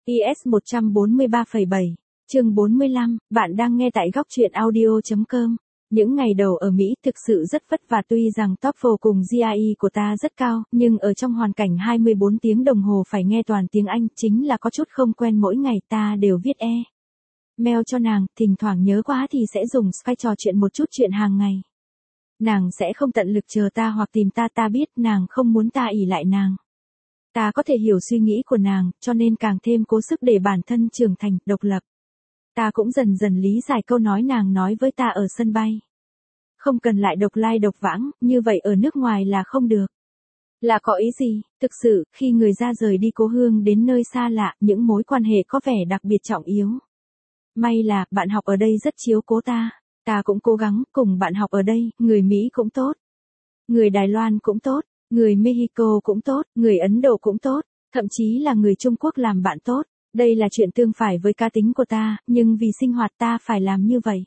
IS 143,7, chương 45, bạn đang nghe tại góc truyện audio.com. Những ngày đầu ở Mỹ thực sự rất vất vả, tuy rằng TOEFL cùng GRE của ta rất cao, nhưng ở trong hoàn cảnh 24 tiếng đồng hồ phải nghe toàn tiếng Anh chính là có chút không quen, mỗi ngày ta đều viết mail cho nàng, thỉnh thoảng nhớ quá thì sẽ dùng Skype trò chuyện một chút chuyện hàng ngày. Nàng sẽ không tận lực chờ ta hoặc tìm ta, ta biết nàng không muốn ta ỷ lại nàng. Ta có thể hiểu suy nghĩ của nàng, cho nên càng thêm cố sức để bản thân trưởng thành, độc lập. Ta cũng dần dần lý giải câu nói nàng nói với ta ở sân bay. Không cần lại độc lai độc vãng, như vậy ở nước ngoài là không được. Là có ý gì? Thực sự, khi người ra rời đi cố hương đến nơi xa lạ, những mối quan hệ có vẻ đặc biệt trọng yếu. May là, bạn học ở đây rất chiếu cố ta. Ta cũng cố gắng, cùng bạn học ở đây, người Mỹ cũng tốt. Người Đài Loan cũng tốt. Người Mexico cũng tốt, người Ấn Độ cũng tốt, thậm chí là người Trung Quốc làm bạn tốt. Đây là chuyện tương phải với cá tính của ta, nhưng vì sinh hoạt ta phải làm như vậy.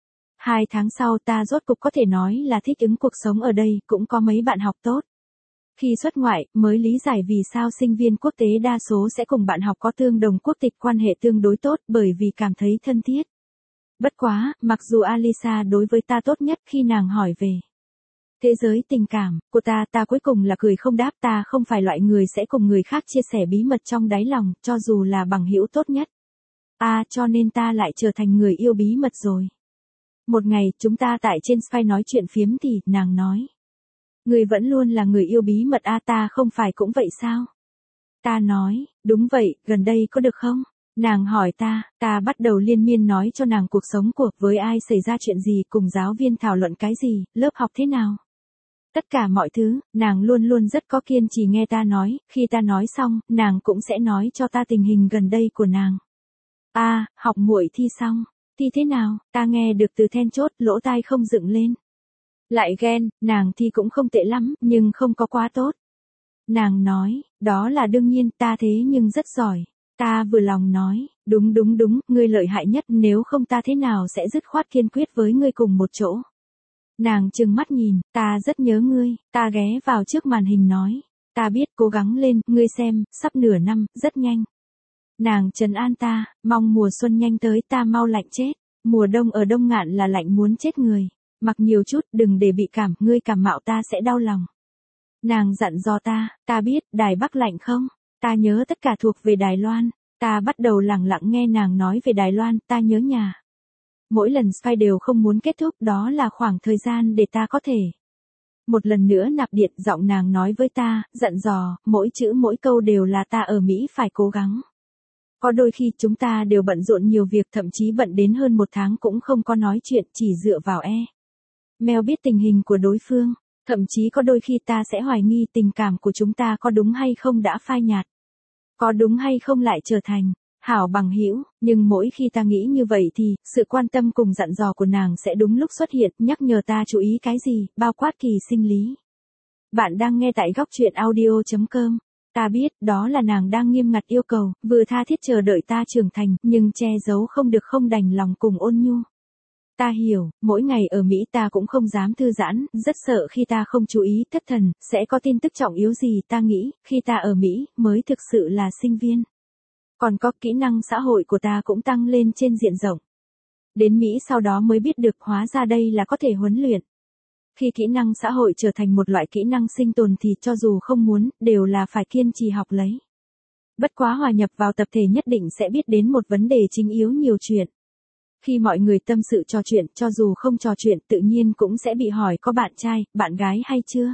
2 tháng sau ta rốt cục có thể nói là thích ứng cuộc sống ở đây, cũng có mấy bạn học tốt. Khi xuất ngoại, mới lý giải vì sao sinh viên quốc tế đa số sẽ cùng bạn học có tương đồng quốc tịch, quan hệ tương đối tốt, bởi vì cảm thấy thân thiết. Bất quá, mặc dù Alisa đối với ta tốt nhất khi nàng hỏi về thế giới tình cảm của ta cuối cùng là cười không đáp. Ta không phải loại người sẽ cùng người khác chia sẻ bí mật trong đáy lòng, cho dù là bằng hữu tốt nhất. Cho nên ta lại trở thành người yêu bí mật rồi. Một ngày, chúng ta tại trên Skype nói chuyện phiếm thì, nàng nói. Người vẫn luôn là người yêu bí mật. Ta không phải cũng vậy sao? Ta nói, đúng vậy, gần đây có được không? Nàng hỏi ta bắt đầu liên miên nói cho nàng cuộc sống của, với ai xảy ra chuyện gì, cùng giáo viên thảo luận cái gì, lớp học thế nào. Tất cả mọi thứ, nàng luôn luôn rất có kiên trì nghe ta nói, khi ta nói xong, nàng cũng sẽ nói cho ta tình hình gần đây của nàng. Học muội thi xong, thi thế nào, ta nghe được từ then chốt, lỗ tai không dựng lên. Lại ghen, nàng thi cũng không tệ lắm, nhưng không có quá tốt. Nàng nói, đó là đương nhiên, ta thế nhưng rất giỏi. Ta vừa lòng nói, đúng, ngươi lợi hại nhất, nếu không ta thế nào sẽ dứt khoát kiên quyết với ngươi cùng một chỗ. Nàng trừng mắt nhìn, ta rất nhớ ngươi, ta ghé vào trước màn hình nói, ta biết, cố gắng lên, ngươi xem, sắp nửa năm, rất nhanh. Nàng trấn an ta, mong mùa xuân nhanh tới, ta mau lạnh chết, mùa đông ở Đông Ngạn là lạnh muốn chết người, mặc nhiều chút, đừng để bị cảm, ngươi cảm mạo ta sẽ đau lòng. Nàng dặn dò ta biết, Đài Bắc lạnh không? Ta nhớ tất cả thuộc về Đài Loan, ta bắt đầu lặng lặng nghe nàng nói về Đài Loan, ta nhớ nhà. Mỗi lần Skype đều không muốn kết thúc, đó là khoảng thời gian để ta có thể một lần nữa nạp điện. Giọng nàng nói với ta, dặn dò, mỗi chữ mỗi câu đều là ta ở Mỹ phải cố gắng. Có đôi khi chúng ta đều bận rộn nhiều việc, thậm chí bận đến hơn 1 tháng cũng không có nói chuyện, chỉ dựa vào mail biết tình hình của đối phương. Thậm chí có đôi khi ta sẽ hoài nghi tình cảm của chúng ta có đúng hay không đã phai nhạt. Có đúng hay không lại trở thành hảo bằng hữu, nhưng mỗi khi ta nghĩ như vậy thì, sự quan tâm cùng dặn dò của nàng sẽ đúng lúc xuất hiện, nhắc nhở ta chú ý cái gì, bao quát kỳ sinh lý. Bạn đang nghe tại góc truyện audio.com. Ta biết, đó là nàng đang nghiêm ngặt yêu cầu, vừa tha thiết chờ đợi ta trưởng thành, nhưng che giấu không được, không đành lòng cùng ôn nhu. Ta hiểu, mỗi ngày ở Mỹ ta cũng không dám thư giãn, rất sợ khi ta không chú ý, thất thần, sẽ có tin tức trọng yếu gì. Ta nghĩ, khi ta ở Mỹ, mới thực sự là sinh viên. Còn có kỹ năng xã hội của ta cũng tăng lên trên diện rộng. Đến Mỹ sau đó mới biết được, hóa ra đây là có thể huấn luyện. Khi kỹ năng xã hội trở thành một loại kỹ năng sinh tồn thì cho dù không muốn, đều là phải kiên trì học lấy. Bất quá hòa nhập vào tập thể nhất định sẽ biết đến một vấn đề chính yếu, nhiều chuyện. Khi mọi người tâm sự trò chuyện, cho dù không trò chuyện, tự nhiên cũng sẽ bị hỏi có bạn trai, bạn gái hay chưa.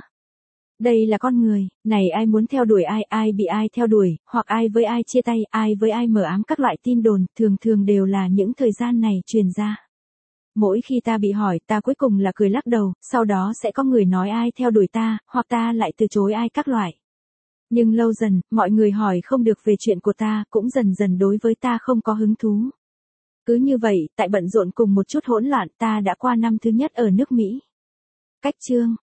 Đây là con người, này ai muốn theo đuổi ai, ai bị ai theo đuổi, hoặc ai với ai chia tay, ai với ai mờ ám, các loại tin đồn, thường đều là những thời gian này truyền ra. Mỗi khi ta bị hỏi, ta cuối cùng là cười lắc đầu, sau đó sẽ có người nói ai theo đuổi ta, hoặc ta lại từ chối ai, các loại. Nhưng lâu dần, mọi người hỏi không được về chuyện của ta, cũng dần dần đối với ta không có hứng thú. Cứ như vậy, tại bận rộn cùng một chút hỗn loạn, ta đã qua năm thứ nhất ở nước Mỹ. Cách chương